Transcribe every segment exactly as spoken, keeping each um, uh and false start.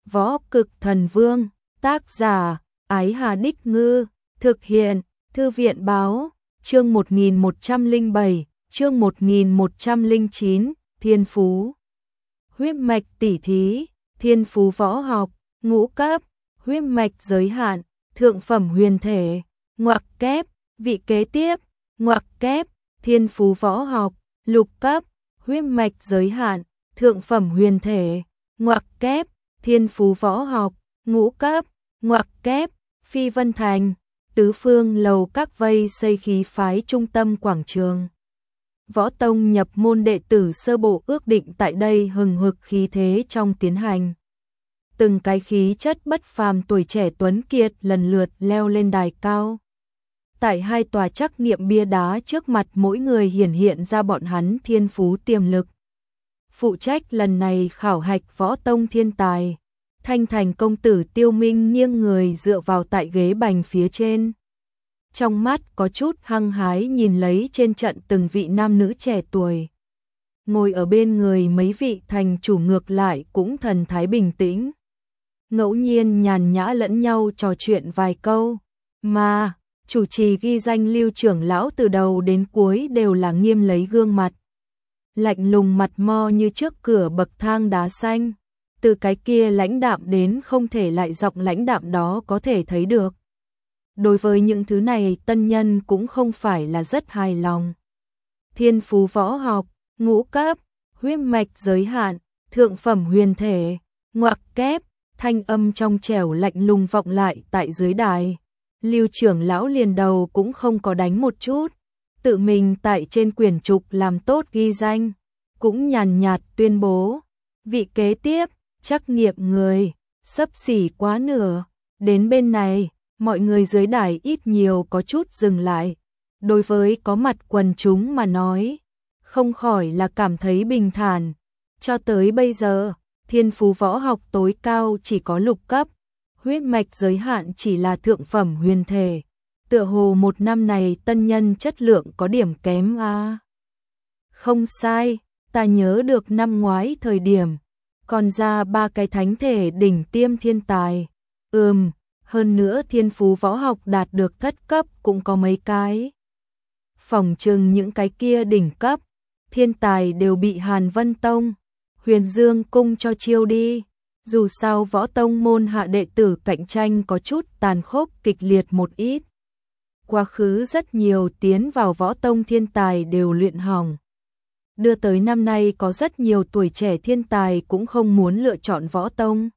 Võ Cực Thần Vương, tác giả, Ái Hà Đích Ngư, thực hiện, Thư viện Báo, chương một nghìn một trăm lẻ bảy, chương một nghìn một trăm lẻ chín, Thiên Phú. Huyết mạch tỉ thí, Thiên Phú võ học, ngũ cấp, huyết mạch giới hạn, thượng phẩm huyền thể, ngoặc kép, vị kế tiếp, ngoặc kép, Thiên Phú võ học, lục cấp, huyết mạch giới hạn, thượng phẩm huyền thể, ngoặc kép, Thiên Phú võ học, ngũ cấp, ngoặc kép, Phi Vân Thành, tứ phương lầu các vây xây khí phái trung tâm quảng trường. Võ tông nhập môn đệ tử sơ bộ ước định tại đây hừng hực khí thế trong tiến hành. Từng cái khí chất bất phàm tuổi trẻ tuấn kiệt lần lượt leo lên đài cao. Tại hai tòa trắc nghiệm bia đá trước mặt mỗi người hiển hiện ra bọn hắn thiên phú tiềm lực. Phụ trách lần này khảo hạch võ tông thiên tài, Thanh Thành công tử Tiêu Minh nghiêng người dựa vào tại ghế bành phía trên. Trong mắt có chút hăng hái nhìn lấy trên trận từng vị nam nữ trẻ tuổi. Ngồi ở bên người mấy vị thành chủ ngược lại cũng thần thái bình tĩnh. Ngẫu nhiên nhàn nhã lẫn nhau trò chuyện vài câu, mà chủ trì ghi danh Lưu trưởng lão từ đầu đến cuối đều là nghiêm lấy gương mặt. Lạnh lùng mặt mo như trước cửa bậc thang đá xanh, từ cái kia lãnh đạm đến không thể lại giọng lãnh đạm đó có thể thấy được. Đối với những thứ này tân nhân cũng không phải là rất hài lòng. Thiên phú võ học, ngũ cấp, huyết mạch giới hạn, thượng phẩm huyền thể, ngoặc kép, thanh âm trong trẻo lạnh lùng vọng lại tại dưới đài. Lưu trưởng lão liền đầu cũng không có đánh một chút, tự mình tại trên quyển trục làm tốt ghi danh, cũng nhàn nhạt tuyên bố, vị kế tiếp, trắc nghiệm người, sấp xỉ quá nửa, đến bên này, mọi người dưới đài ít nhiều có chút dừng lại. Đối với có mặt quần chúng mà nói, không khỏi là cảm thấy bình thản. Cho tới bây giờ, thiên phú võ học tối cao chỉ có lục cấp, huyết mạch giới hạn chỉ là thượng phẩm huyền thể. Tựa hồ một năm này tân nhân chất lượng có điểm kém a. À. Không sai, ta nhớ được năm ngoái thời điểm, còn ra ba cái thánh thể đỉnh tiêm thiên tài. Ừm, hơn nữa thiên phú võ học đạt được thất cấp cũng có mấy cái. Phỏng chừng những cái kia đỉnh cấp, thiên tài đều bị Hàn Vân Tông, Huyền Dương Cung cho chiêu đi. Dù sao võ tông môn hạ đệ tử cạnh tranh có chút tàn khốc kịch liệt một ít. Quá khứ rất nhiều tiến vào võ tông thiên tài đều luyện hỏng. Đưa tới năm nay có rất nhiều tuổi trẻ thiên tài cũng không muốn lựa chọn võ tông.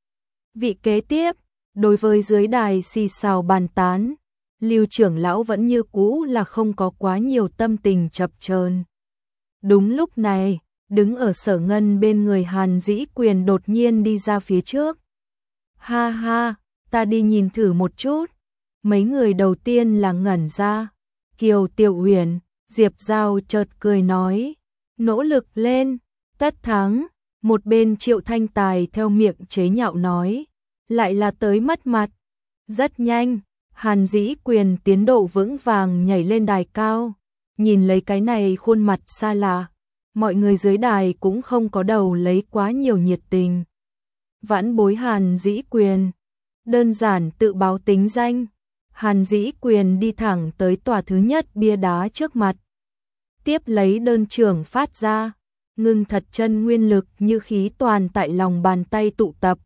Vị kế tiếp, đối với dưới đài xì xào bàn tán, Lưu trưởng lão vẫn như cũ là không có quá nhiều tâm tình chập chờn. Đúng lúc này, đứng ở Sở Ngân bên người Hàn Dĩ Quyền đột nhiên đi ra phía trước. Ha ha, ta đi nhìn thử một chút. Mấy người đầu tiên là ngẩn ra. Kiều Tiểu Huyền, Diệp Giao chợt cười nói, nỗ lực lên, tất thắng. Một bên Triệu Thanh Tài theo miệng chế nhạo nói, lại là tới mất mặt. Rất nhanh, Hàn Dĩ Quyền tiến độ vững vàng nhảy lên đài cao. Nhìn lấy cái này khuôn mặt xa lạ, mọi người dưới đài cũng không có đầu lấy quá nhiều nhiệt tình. Vãn bối Hàn Dĩ Quyền, đơn giản tự báo tính danh. Hàn Dĩ Quyền đi thẳng tới tòa thứ nhất bia đá trước mặt. Tiếp lấy đơn trưởng phát ra, ngưng thật chân nguyên lực như khí toàn tại lòng bàn tay tụ tập.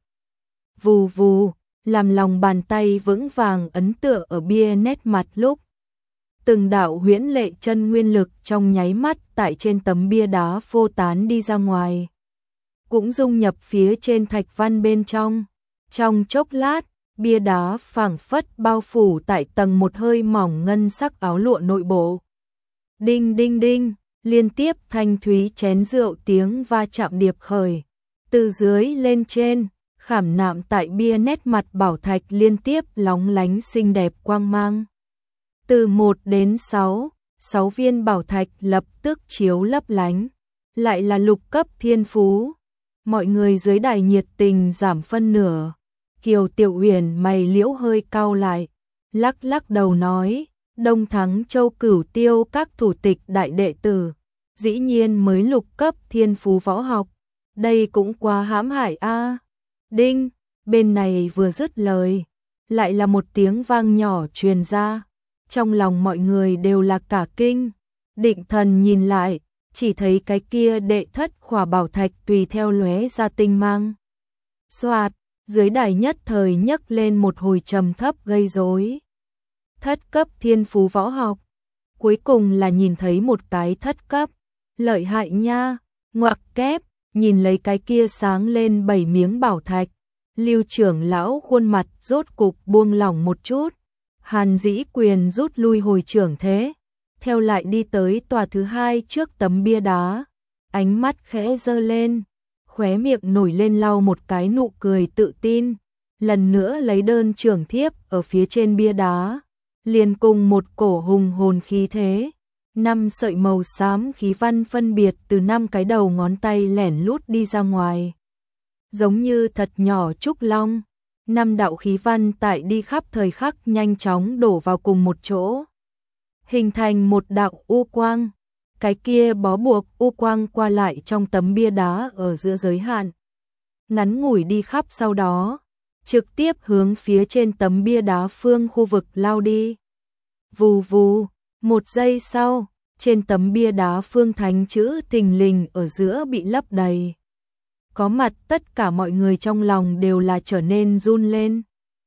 Vù vù, làm lòng bàn tay vững vàng ấn tựa ở bia nét mặt lúc. Từng đạo huyễn lệ chân nguyên lực trong nháy mắt tại trên tấm bia đá phô tán đi ra ngoài. Cũng dung nhập phía trên thạch văn bên trong. Trong chốc lát, bia đá phảng phất bao phủ tại tầng một hơi mỏng ngân sắc áo lụa nội bộ. Đinh đinh đinh, liên tiếp thanh thúy chén rượu tiếng va chạm điệp khởi. Từ dưới lên trên, khảm nạm tại bia nét mặt bảo thạch liên tiếp lóng lánh xinh đẹp quang mang. Từ một đến sáu, sáu viên bảo thạch lập tức chiếu lấp lánh, lại là lục cấp thiên phú. Mọi người dưới đài nhiệt tình giảm phân nửa. Kiều Tiểu Huyền mày liễu hơi cau lại, lắc lắc đầu nói, Đông Thắng Châu Cửu Tiêu các thủ tịch đại đệ tử, dĩ nhiên mới lục cấp thiên phú võ học, đây cũng quá hãm hại a. À. Đinh, Bên này vừa dứt lời, lại là một tiếng vang nhỏ truyền ra. Trong lòng mọi người đều là cả kinh. Định thần nhìn lại, chỉ thấy cái kia đệ thất khỏa bảo thạch tùy theo lóe ra tinh mang. Xoạt, dưới đài nhất thời nhấc lên một hồi trầm thấp gây rối. Thất cấp thiên phú võ học. Cuối cùng là nhìn thấy một cái thất cấp. Lợi hại nha, ngoặc kép, nhìn lấy cái kia sáng lên bảy miếng bảo thạch. Lưu trưởng lão khuôn mặt rốt cục buông lỏng một chút. Hàn Dĩ Quyền rút lui hồi trưởng thế. Theo lại đi tới tòa thứ hai trước tấm bia đá. Ánh mắt khẽ giơ lên. Khóe miệng nổi lên lau một cái nụ cười tự tin. Lần nữa lấy đơn trưởng thiếp ở phía trên bia đá. Liền cùng một cổ hùng hồn khí thế. Năm sợi màu xám khí văn phân biệt từ năm cái đầu ngón tay lẻn lút đi ra ngoài. Giống như thật nhỏ trúc long. Năm đạo khí văn tại đi khắp thời khắc nhanh chóng đổ vào cùng một chỗ. Hình thành một đạo u quang. Cái kia bó buộc u quang qua lại trong tấm bia đá ở giữa giới hạn. Ngắn ngủi đi khắp sau đó. Trực tiếp hướng phía trên tấm bia đá phương khu vực lao đi. Vù vù, một giây sau, trên tấm bia đá phương thánh chữ thình lình ở giữa bị lấp đầy. Có mặt tất cả mọi người trong lòng đều là trở nên run lên.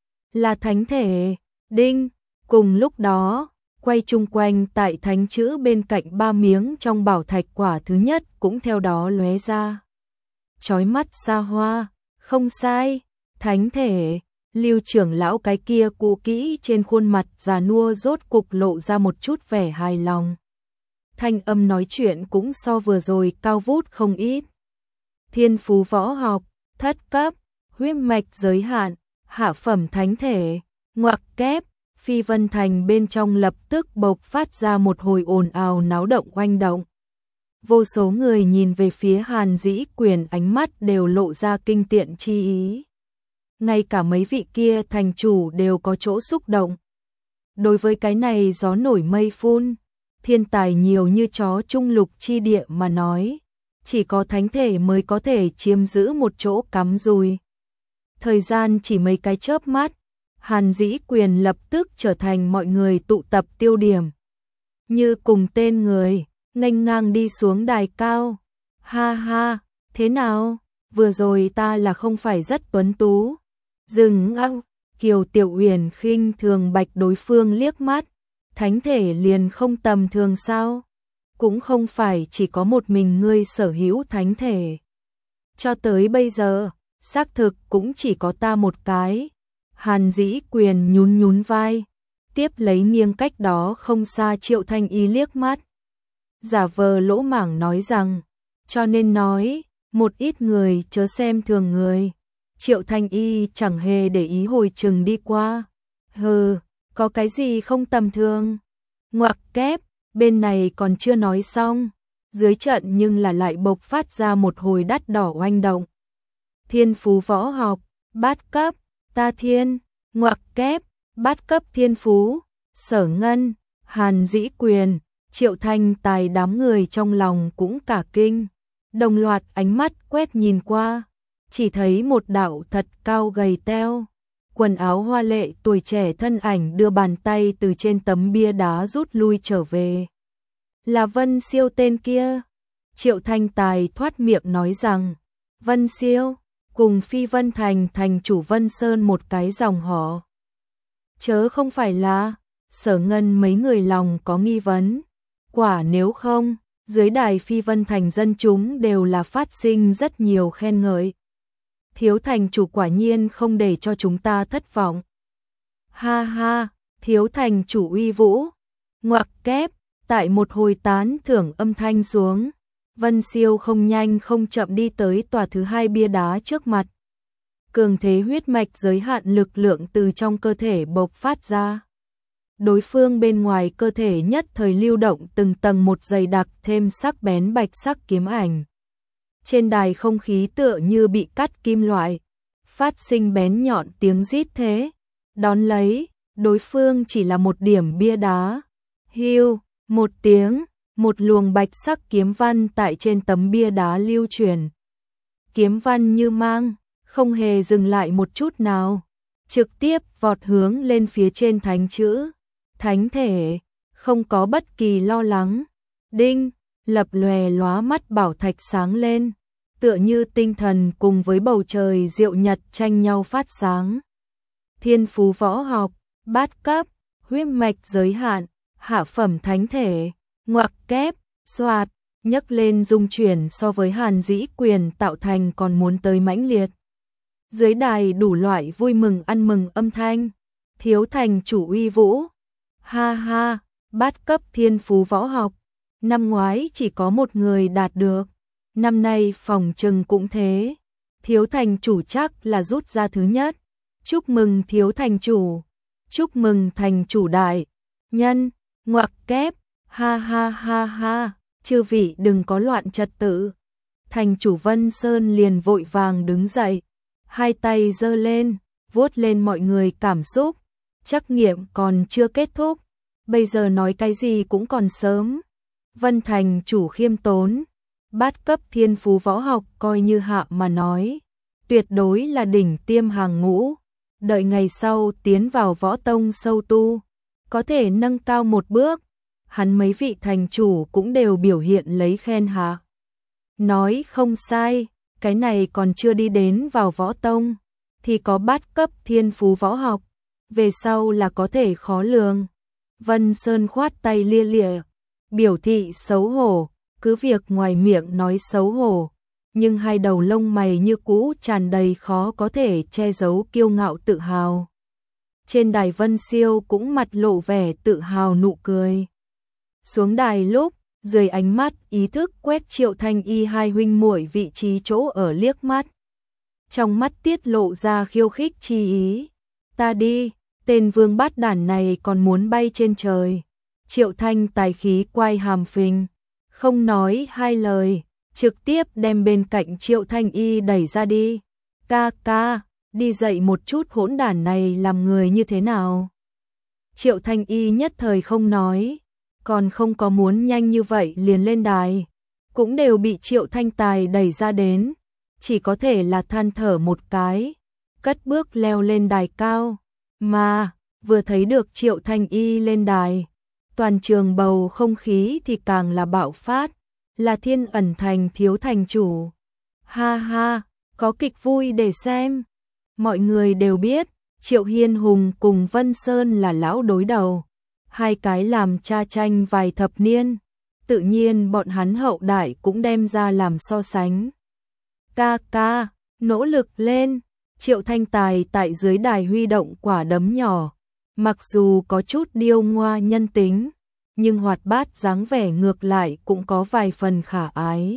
Là thánh thể, đinh, cùng lúc đó, quay chung quanh tại thánh chữ bên cạnh ba miếng trong bảo thạch quả thứ nhất cũng theo đó lóe ra. Chói mắt xa hoa, không sai, thánh thể. Lưu trưởng lão cái kia cụ kỹ trên khuôn mặt già nua rốt cục lộ ra một chút vẻ hài lòng. Thanh âm nói chuyện cũng so vừa rồi cao vút không ít. Thiên phú võ học, thất cấp, huyết mạch giới hạn, hạ phẩm thánh thể, ngoặc kép, Phi Vân Thành bên trong lập tức bộc phát ra một hồi ồn ào náo động oanh động. Vô số người nhìn về phía Hàn Dĩ Quyền ánh mắt đều lộ ra kinh tiện chi ý. Ngay cả mấy vị kia thành chủ đều có chỗ xúc động. Đối với cái này gió nổi mây phun, thiên tài nhiều như chó trung lục chi địa mà nói, chỉ có thánh thể mới có thể chiếm giữ một chỗ cắm rùi. Thời gian chỉ mấy cái chớp mắt, Hàn Dĩ Quyền lập tức trở thành mọi người tụ tập tiêu điểm. Như cùng tên người, nghênh ngang đi xuống đài cao. Ha ha, thế nào, vừa rồi ta là không phải rất tuấn tú. Dừng ăng, Kiều Tiểu Uyển khinh thường bạch đối phương liếc mắt, thánh thể liền không tầm thường sao? Cũng không phải chỉ có một mình ngươi sở hữu thánh thể. Cho tới bây giờ, xác thực cũng chỉ có ta một cái. Hàn Dĩ Quyền nhún nhún vai, tiếp lấy nghiêng cách đó không xa Triệu Thanh Y liếc mắt. Giả vờ lỗ mảng nói rằng, cho nên nói, một ít người chớ xem thường người. Triệu Thanh Y chẳng hề để ý hồi chừng đi qua. Hừ, có cái gì không tầm thường. Ngoặc kép, bên này còn chưa nói xong. Dưới trận nhưng là lại bộc phát ra một hồi đắt đỏ oanh động. Thiên phú võ học, bát cấp, ta thiên, ngoặc kép, bát cấp thiên phú, Sở Ngân, Hàn Dĩ Quyền, Triệu Thanh Tài đám người trong lòng cũng cả kinh. Đồng loạt ánh mắt quét nhìn qua. Chỉ thấy một đạo thật cao gầy teo, quần áo hoa lệ tuổi trẻ thân ảnh đưa bàn tay từ trên tấm bia đá rút lui trở về. Là Vân Siêu tên kia. Triệu Thanh Tài thoát miệng nói rằng, Vân Siêu, cùng Phi Vân Thành thành chủ Vân Sơn một cái dòng họ. Chớ không phải là, Sở Ngân mấy người lòng có nghi vấn. Quả nếu không, dưới đài Phi Vân Thành dân chúng đều là phát sinh rất nhiều khen ngợi. Thiếu thành chủ quả nhiên không để cho chúng ta thất vọng. Ha ha, thiếu thành chủ uy vũ. Ngoặc kép, tại một hồi tán thưởng âm thanh xuống, Vân Siêu không nhanh không chậm đi tới tòa thứ hai bia đá trước mặt. Cường thế huyết mạch giới hạn lực lượng từ trong cơ thể bộc phát ra. Đối phương bên ngoài cơ thể nhất thời lưu động từng tầng một dày đặc thêm sắc bén bạch sắc kiếm ảnh. Trên đài không khí tựa như bị cắt kim loại, phát sinh bén nhọn tiếng rít thế. Đón lấy, đối phương chỉ là một điểm bia đá. Hiu, một tiếng, một luồng bạch sắc kiếm văn tại trên tấm bia đá lưu truyền. Kiếm văn như mang, không hề dừng lại một chút nào, trực tiếp vọt hướng lên phía trên thánh chữ, thánh thể, không có bất kỳ lo lắng. Đinh, lập lòe lóa mắt bảo thạch sáng lên, tựa như tinh thần cùng với bầu trời diệu nhật tranh nhau phát sáng. Thiên phú võ học, bát cấp, huyết mạch giới hạn, hạ phẩm thánh thể, ngoặc kép, xoạt, nhấc lên dung chuyển so với Hàn Dĩ Quyền tạo thành còn muốn tới mãnh liệt. Dưới đài đủ loại vui mừng ăn mừng âm thanh, thiếu thành chủ uy vũ. Ha ha, bát cấp thiên phú võ học, năm ngoái chỉ có một người đạt được, năm nay phòng trừng cũng thế. Thiếu thành chủ chắc là rút ra thứ nhất. Chúc mừng thiếu thành chủ, chúc mừng thành chủ đại nhân, ngoặc kép, ha ha ha ha, chư vị đừng có loạn trật tự. Thành chủ Vân Sơn liền vội vàng đứng dậy, hai tay giơ lên, vuốt lên mọi người cảm xúc, trắc nghiệm còn chưa kết thúc, bây giờ nói cái gì cũng còn sớm. Vân thành chủ khiêm tốn, bát cấp thiên phú võ học coi như hạ mà nói, tuyệt đối là đỉnh tiêm hàng ngũ. Đợi ngày sau tiến vào võ tông sâu tu, có thể nâng cao một bước, hắn mấy vị thành chủ cũng đều biểu hiện lấy khen hạ. Nói không sai, cái này còn chưa đi đến vào võ tông, thì có bát cấp thiên phú võ học, về sau là có thể khó lường. Vân Sơn khoát tay lia lịa, biểu thị xấu hổ, cứ việc ngoài miệng nói xấu hổ, nhưng hai đầu lông mày như cũ tràn đầy khó có thể che giấu kiêu ngạo tự hào. Trên đài Vân Siêu cũng mặt lộ vẻ tự hào nụ cười. Xuống đài lúc, dưới ánh mắt ý thức quét Triệu Thanh Y hai huynh muội vị trí chỗ ở liếc mắt. Trong mắt tiết lộ ra khiêu khích chi ý. Ta đi, tên vương bát đản này còn muốn bay trên trời. Triệu Thanh tài khí quay hàm phình, không nói hai lời, trực tiếp đem bên cạnh Triệu Thanh Y đẩy ra đi. Ca ca, đi dạy một chút hỗn đản này làm người như thế nào. Triệu Thanh Y nhất thời không nói, còn không có muốn nhanh như vậy liền lên đài, cũng đều bị Triệu Thanh Tài đẩy ra đến, chỉ có thể là than thở một cái, cất bước leo lên đài cao, mà vừa thấy được Triệu Thanh Y lên đài, toàn trường bầu không khí thì càng là bạo phát, là Thiên Ẩn Thành thiếu thành chủ. Ha ha, có kịch vui để xem. Mọi người đều biết, Triệu Hiên Hùng cùng Vân Sơn là lão đối đầu, hai cái làm cha tranh vài thập niên, tự nhiên bọn hắn hậu đại cũng đem ra làm so sánh. Ca ca, nỗ lực lên. Triệu Thanh Tài tại dưới đài huy động quả đấm nhỏ, mặc dù có chút điêu ngoa nhân tính, nhưng hoạt bát dáng vẻ ngược lại cũng có vài phần khả ái.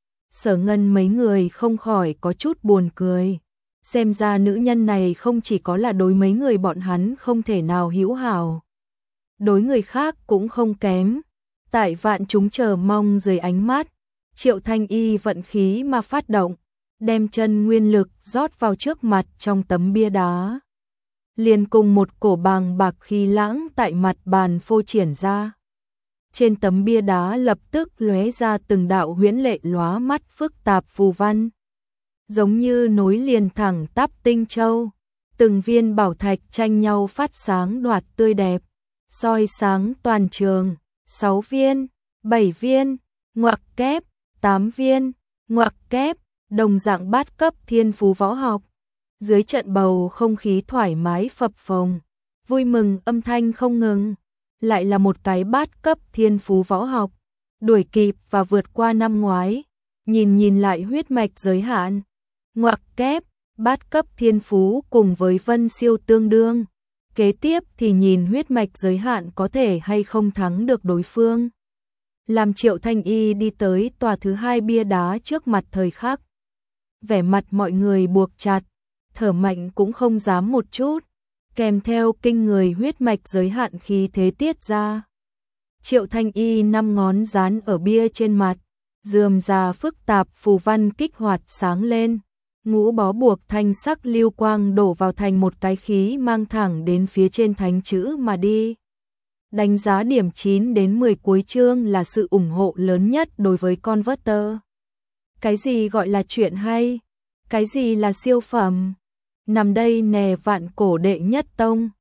Sở Ngân mấy người không khỏi có chút buồn cười, xem ra nữ nhân này không chỉ có là đối mấy người bọn hắn không thể nào hữu hảo, đối người khác cũng không kém. Tại vạn chúng chờ mong dưới ánh mắt, Triệu Thanh Y vận khí mà phát động, đem chân nguyên lực rót vào trước mặt trong tấm bia đá. Liền cùng một cổ bàng bạc khí lãng tại mặt bàn phô triển ra. Trên tấm bia đá lập tức lóe ra từng đạo huyễn lệ lóa mắt phức tạp phù văn, giống như nối liền thẳng tắp tinh châu, từng viên bảo thạch tranh nhau phát sáng đoạt tươi đẹp, soi sáng toàn trường. Sáu viên, bảy viên, ngoặc kép, tám viên, ngoặc kép, đồng dạng bát cấp thiên phú võ học. Dưới trận bầu không khí thoải mái phập phồng, vui mừng âm thanh không ngừng. Lại là một cái bát cấp thiên phú võ học, đuổi kịp và vượt qua năm ngoái. Nhìn nhìn lại huyết mạch giới hạn, ngoặc kép, bát cấp thiên phú cùng với Vân Siêu tương đương. Kế tiếp thì nhìn huyết mạch giới hạn có thể hay không thắng được đối phương. Làm Triệu Thanh Y đi tới tòa thứ hai bia đá trước mặt thời khắc, vẻ mặt mọi người buộc chặt, thở mạnh cũng không dám một chút, kèm theo kinh người huyết mạch giới hạn khí thế tiết ra. Triệu Thanh Y năm ngón dán ở bia trên mặt, rườm rà phức tạp phù văn kích hoạt sáng lên. Ngũ bó buộc thanh sắc lưu quang đổ vào thành một cái khí mang thẳng đến phía trên thánh chữ mà đi. Đánh giá điểm chín đến mười cuối chương là sự ủng hộ lớn nhất đối với Converter. Cái gì gọi là chuyện hay? Cái gì là siêu phẩm? Nằm đây nè, vạn cổ đệ nhất tông.